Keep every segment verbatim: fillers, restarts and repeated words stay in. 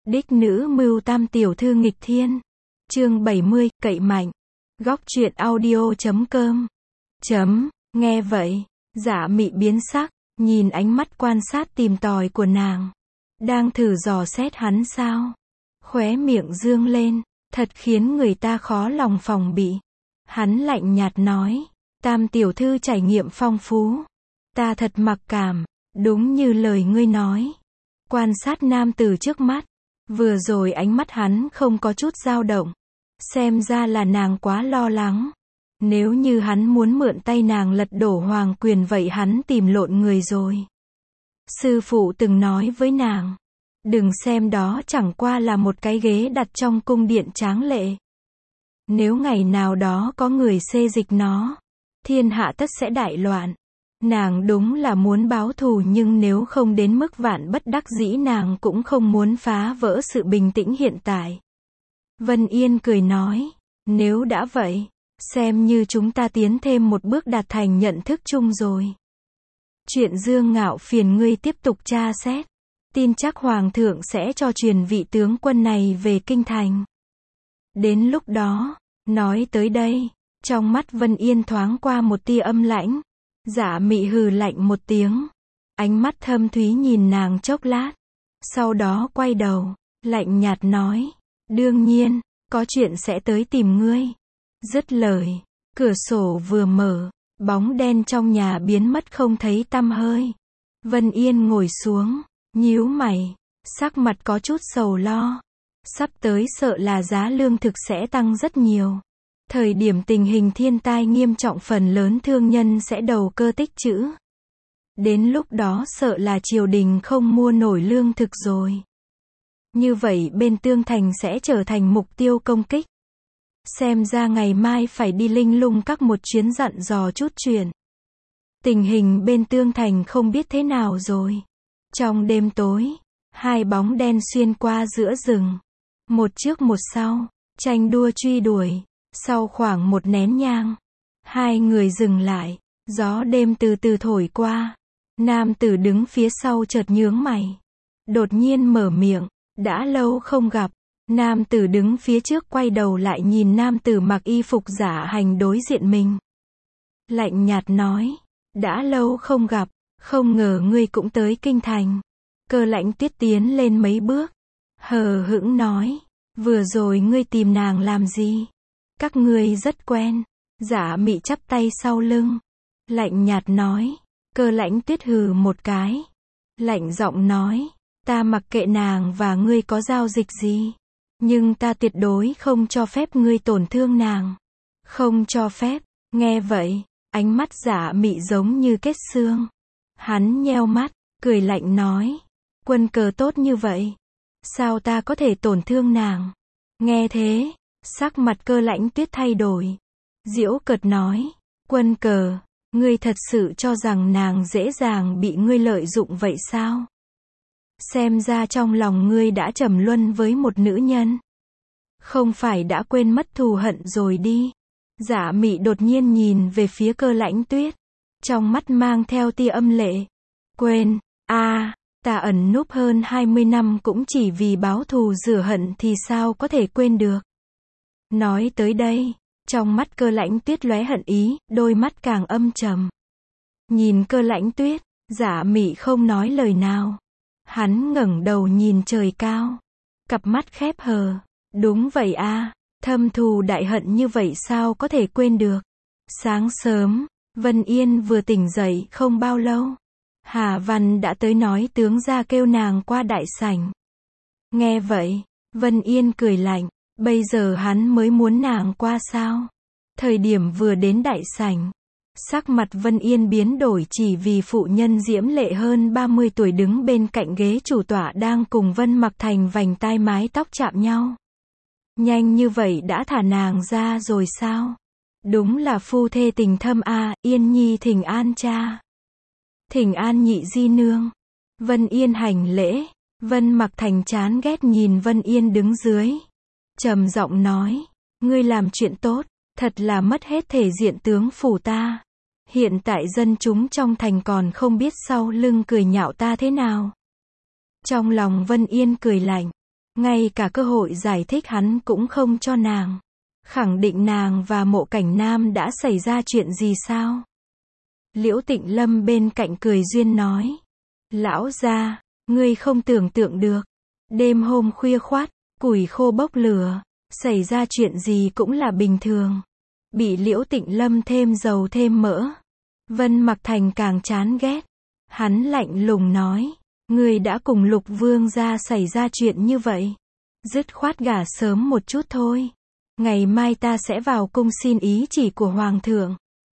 Đích nữ mưu tam tiểu thư nghịch thiên. Chương bảy mươi, cậy mạnh. Góc truyện audio chấm com. Chấm, nghe vậy, Dạ Mị biến sắc, nhìn ánh mắt quan sát tìm tòi của nàng. Đang thử dò xét hắn sao? Khóe miệng dương lên, thật khiến người ta khó lòng phòng bị. Hắn lạnh nhạt nói, tam tiểu thư trải nghiệm phong phú. Ta thật mặc cảm, đúng như lời ngươi nói. Quan sát nam tử trước mắt. Vừa rồi ánh mắt hắn không có chút dao động. Xem ra là nàng quá lo lắng. Nếu như hắn muốn mượn tay nàng lật đổ hoàng quyền vậy hắn tìm lộn người rồi. Sư phụ từng nói với nàng, đừng xem đó chẳng qua là một cái ghế đặt trong cung điện tráng lệ. Nếu ngày nào đó có người xê dịch nó, thiên hạ tất sẽ đại loạn. Nàng đúng là muốn báo thù nhưng nếu không đến mức vạn bất đắc dĩ nàng cũng không muốn phá vỡ sự bình tĩnh hiện tại. Vân Yên cười nói, nếu đã vậy, xem như chúng ta tiến thêm một bước đạt thành nhận thức chung rồi. Chuyện Dương Ngạo phiền ngươi tiếp tục tra xét. Tin chắc Hoàng thượng sẽ cho truyền vị tướng quân này về kinh thành. Đến lúc đó, nói tới đây, trong mắt Vân Yên thoáng qua một tia âm lãnh. Dạ Mị hừ lạnh một tiếng. Ánh mắt thâm thúy nhìn nàng chốc lát. Sau đó quay đầu, lạnh nhạt nói, đương nhiên, có chuyện sẽ tới tìm ngươi. Dứt lời, cửa sổ vừa mở, bóng đen trong nhà biến mất không thấy tăm hơi. Vân Yên ngồi xuống, nhíu mày, sắc mặt có chút sầu lo. Sắp tới sợ là giá lương thực sẽ tăng rất nhiều. Thời điểm tình hình thiên tai nghiêm trọng phần lớn thương nhân sẽ đầu cơ tích trữ. Đến lúc đó sợ là triều đình không mua nổi lương thực rồi. Như vậy bên Tương Thành sẽ trở thành mục tiêu công kích. Xem ra ngày mai phải đi Linh Lung các một chuyến dặn dò chút chuyện. Tình hình bên Tương Thành không biết thế nào rồi. Trong đêm tối, hai bóng đen xuyên qua giữa rừng. Một trước một sau, tranh đua truy đuổi. Sau khoảng một nén nhang, hai người dừng lại, gió đêm từ từ thổi qua. Nam tử đứng phía sau chợt nhướng mày. Đột nhiên mở miệng, đã lâu không gặp. Nam tử đứng phía trước quay đầu lại nhìn nam tử mặc y phục giả hành đối diện mình. Lạnh nhạt nói, đã lâu không gặp, không ngờ ngươi cũng tới kinh thành. Cơ Lãnh Tuyết tiến lên mấy bước, hờ hững nói, vừa rồi ngươi tìm nàng làm gì? Các ngươi rất quen. Dạ Mị chắp tay sau lưng, lạnh nhạt nói. Cơ Lãnh Tuyết hừ một cái, lạnh giọng nói, ta mặc kệ nàng và ngươi có giao dịch gì, nhưng ta tuyệt đối không cho phép ngươi tổn thương nàng. Không cho phép. Nghe vậy, ánh mắt Dạ Mị giống như kết xương. Hắn nheo mắt, cười lạnh nói, quân cờ tốt như vậy, sao ta có thể tổn thương nàng? Nghe thế, sắc mặt Cơ Lãnh Tuyết thay đổi. Giễu cợt nói, quân cờ, ngươi thật sự cho rằng nàng dễ dàng bị ngươi lợi dụng vậy sao? Xem ra trong lòng ngươi đã trầm luân với một nữ nhân. Không phải đã quên mất thù hận rồi đi. Dạ Mị đột nhiên nhìn về phía Cơ Lãnh Tuyết. Trong mắt mang theo tia âm lệ. Quên, a à, ta ẩn núp hơn hai mươi năm cũng chỉ vì báo thù rửa hận thì sao có thể quên được. Nói tới đây, trong mắt Cơ Lãnh Tuyết lóe hận ý, đôi mắt càng âm trầm. Nhìn Cơ Lãnh Tuyết, Dạ Mị không nói lời nào. Hắn ngẩng đầu nhìn trời cao, cặp mắt khép hờ. Đúng vậy a, à, thâm thù đại hận như vậy sao có thể quên được. Sáng sớm, Vân Yên vừa tỉnh dậy không bao lâu. Hà Văn đã tới nói tướng gia kêu nàng qua đại sảnh. Nghe vậy, Vân Yên cười lạnh. Bây giờ hắn mới muốn nàng qua sao? Thời điểm vừa đến đại sảnh, sắc mặt Vân Yên biến đổi chỉ vì phụ nhân diễm lệ hơn ba mươi tuổi đứng bên cạnh ghế chủ tọa đang cùng Vân Mặc Thành vành tai mái tóc chạm nhau. Nhanh như vậy đã thả nàng ra rồi sao? Đúng là phu thê tình thâm a, à, Yên Nhi thỉnh an cha. Thỉnh an nhị di nương. Vân Yên hành lễ, Vân Mặc Thành chán ghét nhìn Vân Yên đứng dưới. Trầm giọng nói, ngươi làm chuyện tốt, thật là mất hết thể diện tướng phủ ta. Hiện tại dân chúng trong thành còn không biết sau lưng cười nhạo ta thế nào. Trong lòng Vân Yên cười lạnh, ngay cả cơ hội giải thích hắn cũng không cho nàng. Khẳng định nàng và Mộ Cảnh Nam đã xảy ra chuyện gì sao? Liễu Tịnh Lâm bên cạnh cười duyên nói. Lão gia, ngươi không tưởng tượng được. Đêm hôm khuya khoắt, củi khô bốc lửa, xảy ra chuyện gì cũng là bình thường. Bị Liễu Tịnh Lâm thêm dầu thêm mỡ. Vân Mặc Thành càng chán ghét. Hắn lạnh lùng nói. Ngươi đã cùng Lục Vương gia xảy ra chuyện như vậy. Dứt khoát gả sớm một chút thôi. Ngày mai ta sẽ vào cung xin ý chỉ của Hoàng thượng.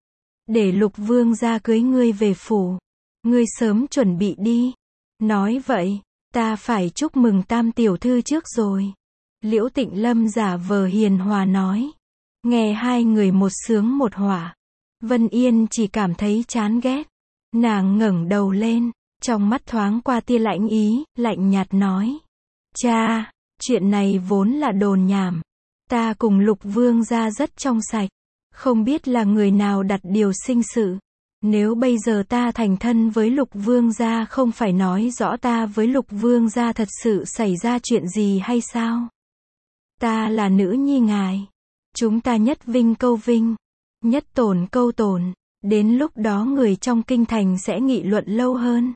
Để Lục Vương gia cưới ngươi về phủ. Ngươi sớm chuẩn bị đi. Nói vậy, ta phải chúc mừng Tam tiểu thư trước rồi. Liễu Tịnh Lâm giả vờ hiền hòa nói. Nghe hai người một sướng một họa. Vân Yên chỉ cảm thấy chán ghét. Nàng ngẩng đầu lên, trong mắt thoáng qua tia lãnh ý, lạnh nhạt nói. Cha, chuyện này vốn là đồn nhảm. Ta cùng Lục Vương gia rất trong sạch. Không biết là người nào đặt điều sinh sự. Nếu bây giờ ta thành thân với Lục Vương gia không phải nói rõ ta với Lục Vương gia thật sự xảy ra chuyện gì hay sao? Ta là nữ nhi ngài. Chúng ta nhất vinh câu vinh, nhất tổn câu tổn. Đến lúc đó người trong kinh thành sẽ nghị luận lâu hơn.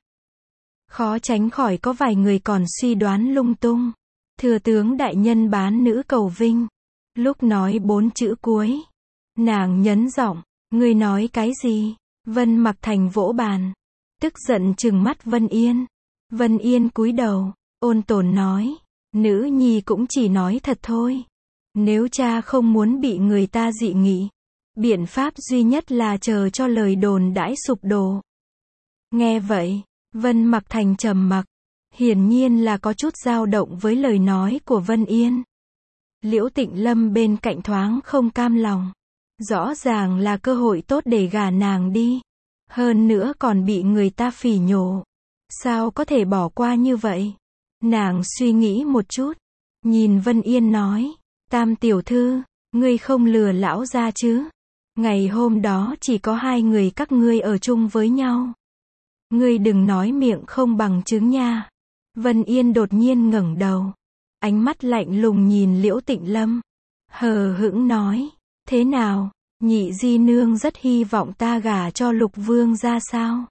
Khó tránh khỏi có vài người còn suy đoán lung tung. Thừa tướng đại nhân bán nữ cầu vinh. Lúc nói bốn chữ cuối, nàng nhấn giọng, ngươi nói cái gì? Vân Mặc Thành vỗ bàn, tức giận trừng mắt Vân Yên. Vân Yên cúi đầu, ôn tồn nói, nữ nhi cũng chỉ nói thật thôi. Nếu cha không muốn bị người ta dị nghị, biện pháp duy nhất là chờ cho lời đồn đãi sụp đổ. Nghe vậy, Vân Mặc Thành trầm mặc, hiển nhiên là có chút dao động với lời nói của Vân Yên. Liễu Tịnh Lâm bên cạnh thoáng không cam lòng. Rõ ràng là cơ hội tốt để gả nàng đi. Hơn nữa còn bị người ta phỉ nhổ. Sao có thể bỏ qua như vậy? Nàng suy nghĩ một chút. Nhìn Vân Yên nói. Tam tiểu thư, ngươi không lừa lão gia chứ? Ngày hôm đó chỉ có hai người các ngươi ở chung với nhau. Ngươi đừng nói miệng không bằng chứng nha. Vân Yên đột nhiên ngẩng đầu. Ánh mắt lạnh lùng nhìn Liễu Tịnh Lâm. Hờ hững nói. Thế nào, nhị di nương rất hy vọng ta gả cho Lục Vương ra sao?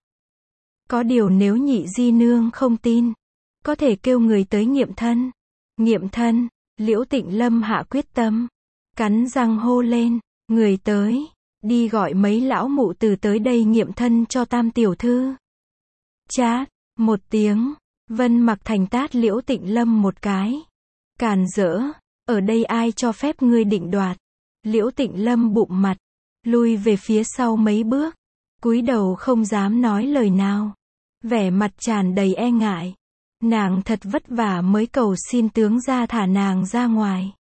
Có điều nếu nhị di nương không tin, có thể kêu người tới nghiệm thân. Nghiệm thân, Liễu Tịnh Lâm hạ quyết tâm. Cắn răng hô lên, người tới, đi gọi mấy lão mụ từ tới đây nghiệm thân cho Tam tiểu thư. Chát, một tiếng, Vân Mặc Thành tát Liễu Tịnh Lâm một cái. Càn rỡ, ở đây ai cho phép ngươi định đoạt? Liễu Tịnh Lâm bụng mặt, lui về phía sau mấy bước, cúi đầu không dám nói lời nào. Vẻ mặt tràn đầy e ngại. Nàng thật vất vả mới cầu xin tướng gia thả nàng ra ngoài.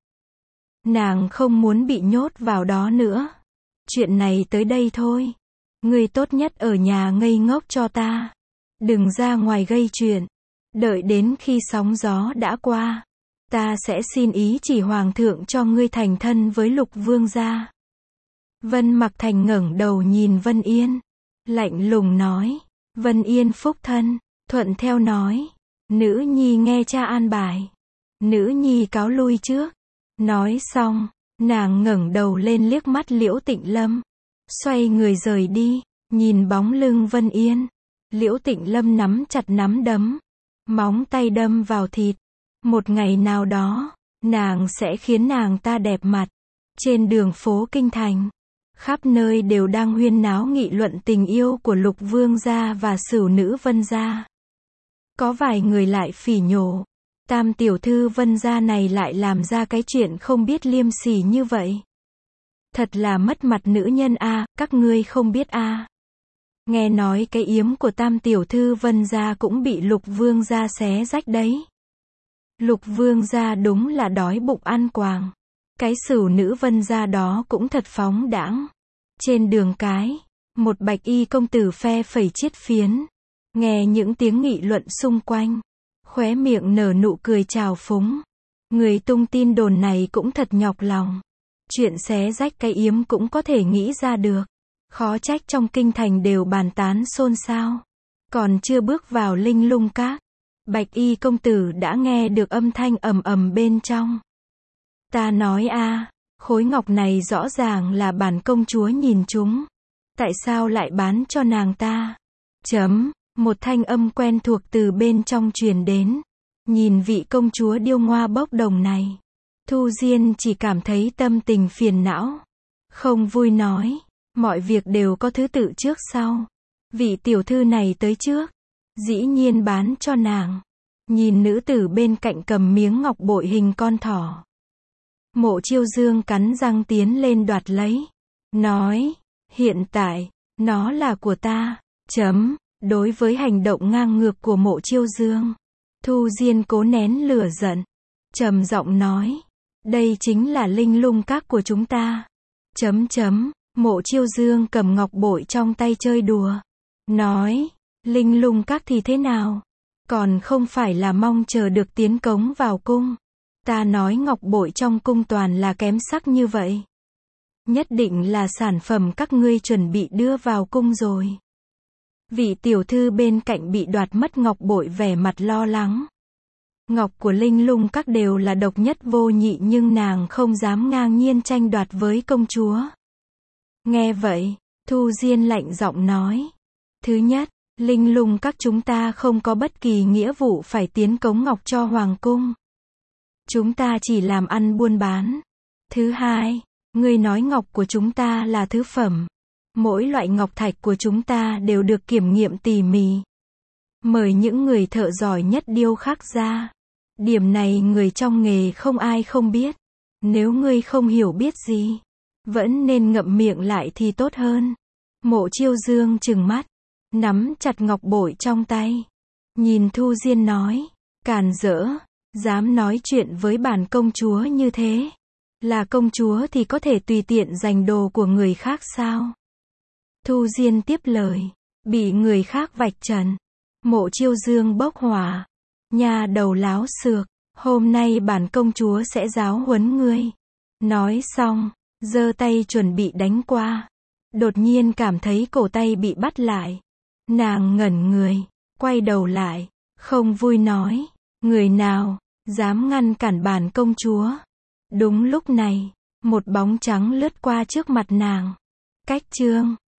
Nàng không muốn bị nhốt vào đó nữa. Chuyện này tới đây thôi. Ngươi tốt nhất ở nhà ngây ngốc cho ta. Đừng ra ngoài gây chuyện. Đợi đến khi sóng gió đã qua, ta sẽ xin ý chỉ Hoàng thượng cho ngươi thành thân với Lục Vương gia. Vân Mặc Thành ngẩng đầu nhìn Vân Yên. Lạnh lùng nói. Vân Yên phúc thân, thuận theo nói. Nữ nhi nghe cha an bài. Nữ nhi cáo lui trước. Nói xong, nàng ngẩng đầu lên liếc mắt Liễu Tịnh Lâm. Xoay người rời đi, nhìn bóng lưng Vân Yên. Liễu Tịnh Lâm nắm chặt nắm đấm. Móng tay đâm vào thịt. Một ngày nào đó, nàng sẽ khiến nàng ta đẹp mặt. Trên đường phố Kinh Thành, khắp nơi đều đang huyên náo nghị luận tình yêu của Lục Vương gia và Sửu nữ Vân gia. Có vài người lại phỉ nhổ. Tam tiểu thư Vân gia này lại làm ra cái chuyện không biết liêm sỉ như vậy. Thật là mất mặt nữ nhân a, các ngươi không biết a. Nghe nói cái yếm của Tam tiểu thư Vân gia cũng bị Lục Vương gia xé rách đấy. Lục Vương gia đúng là đói bụng ăn quàng. Cái Sửu nữ Vân gia đó cũng thật phóng đãng. Trên đường cái, một bạch y công tử phe phẩy chiết phiến. Nghe những tiếng nghị luận xung quanh, khóe miệng nở nụ cười trào phúng. Người tung tin đồn này cũng thật nhọc lòng. Chuyện xé rách cái yếm cũng có thể nghĩ ra được. Khó trách trong kinh thành đều bàn tán xôn xao. Còn chưa bước vào Linh Lung Các, Bạch y công tử đã nghe được âm thanh ầm ầm bên trong. Ta nói a, khối ngọc này rõ ràng là bản công chúa nhìn chúng. Tại sao lại bán cho nàng ta? Chấm, một thanh âm quen thuộc từ bên trong truyền đến. Nhìn vị công chúa điêu ngoa bốc đồng này. Thu Diên chỉ cảm thấy tâm tình phiền não. Không vui nói, mọi việc đều có thứ tự trước sau. Vị tiểu thư này tới trước, dĩ nhiên bán cho nàng. Nhìn nữ tử bên cạnh cầm miếng ngọc bội hình con thỏ. Mộ Chiêu Dương cắn răng tiến lên đoạt lấy. Nói, hiện tại, nó là của ta. Chấm, đối với hành động ngang ngược của Mộ Chiêu Dương, Thu Diên cố nén lửa giận. Trầm giọng nói, đây chính là linh lung các của chúng ta. Chấm chấm, Mộ Chiêu Dương cầm ngọc bội trong tay chơi đùa. Nói, linh lung các thì thế nào? Còn không phải là mong chờ được tiến cống vào cung. Ta nói ngọc bội trong cung toàn là kém sắc như vậy. Nhất định là sản phẩm các ngươi chuẩn bị đưa vào cung rồi. Vị tiểu thư bên cạnh bị đoạt mất ngọc bội vẻ mặt lo lắng. Ngọc của linh lung các đều là độc nhất vô nhị nhưng nàng không dám ngang nhiên tranh đoạt với công chúa. Nghe vậy, Thu Diên lạnh giọng nói. Thứ nhất, linh lung các chúng ta không có bất kỳ nghĩa vụ phải tiến cống ngọc cho hoàng cung. Chúng ta chỉ làm ăn buôn bán. Thứ hai, ngươi nói ngọc của chúng ta là thứ phẩm. Mỗi loại ngọc thạch của chúng ta đều được kiểm nghiệm tỉ mỉ. Mời những người thợ giỏi nhất điêu khắc ra. Điểm này người trong nghề không ai không biết. Nếu ngươi không hiểu biết gì, vẫn nên ngậm miệng lại thì tốt hơn. Mộ Chiêu Dương trừng mắt, nắm chặt ngọc bội trong tay. Nhìn Thu Diên nói, càn rỡ, dám nói chuyện với bản công chúa như thế. Là công chúa thì có thể tùy tiện giành đồ của người khác sao? Thu Diên tiếp lời, bị người khác vạch trần. Mộ Chiêu Dương bốc hỏa. Nhà đầu láo xược, hôm nay bản công chúa sẽ giáo huấn ngươi. Nói xong, giơ tay chuẩn bị đánh qua. Đột nhiên cảm thấy cổ tay bị bắt lại. Nàng ngẩn người, quay đầu lại, không vui nói, người nào dám ngăn cản bản công chúa? Đúng lúc này, một bóng trắng lướt qua trước mặt nàng. Cách chương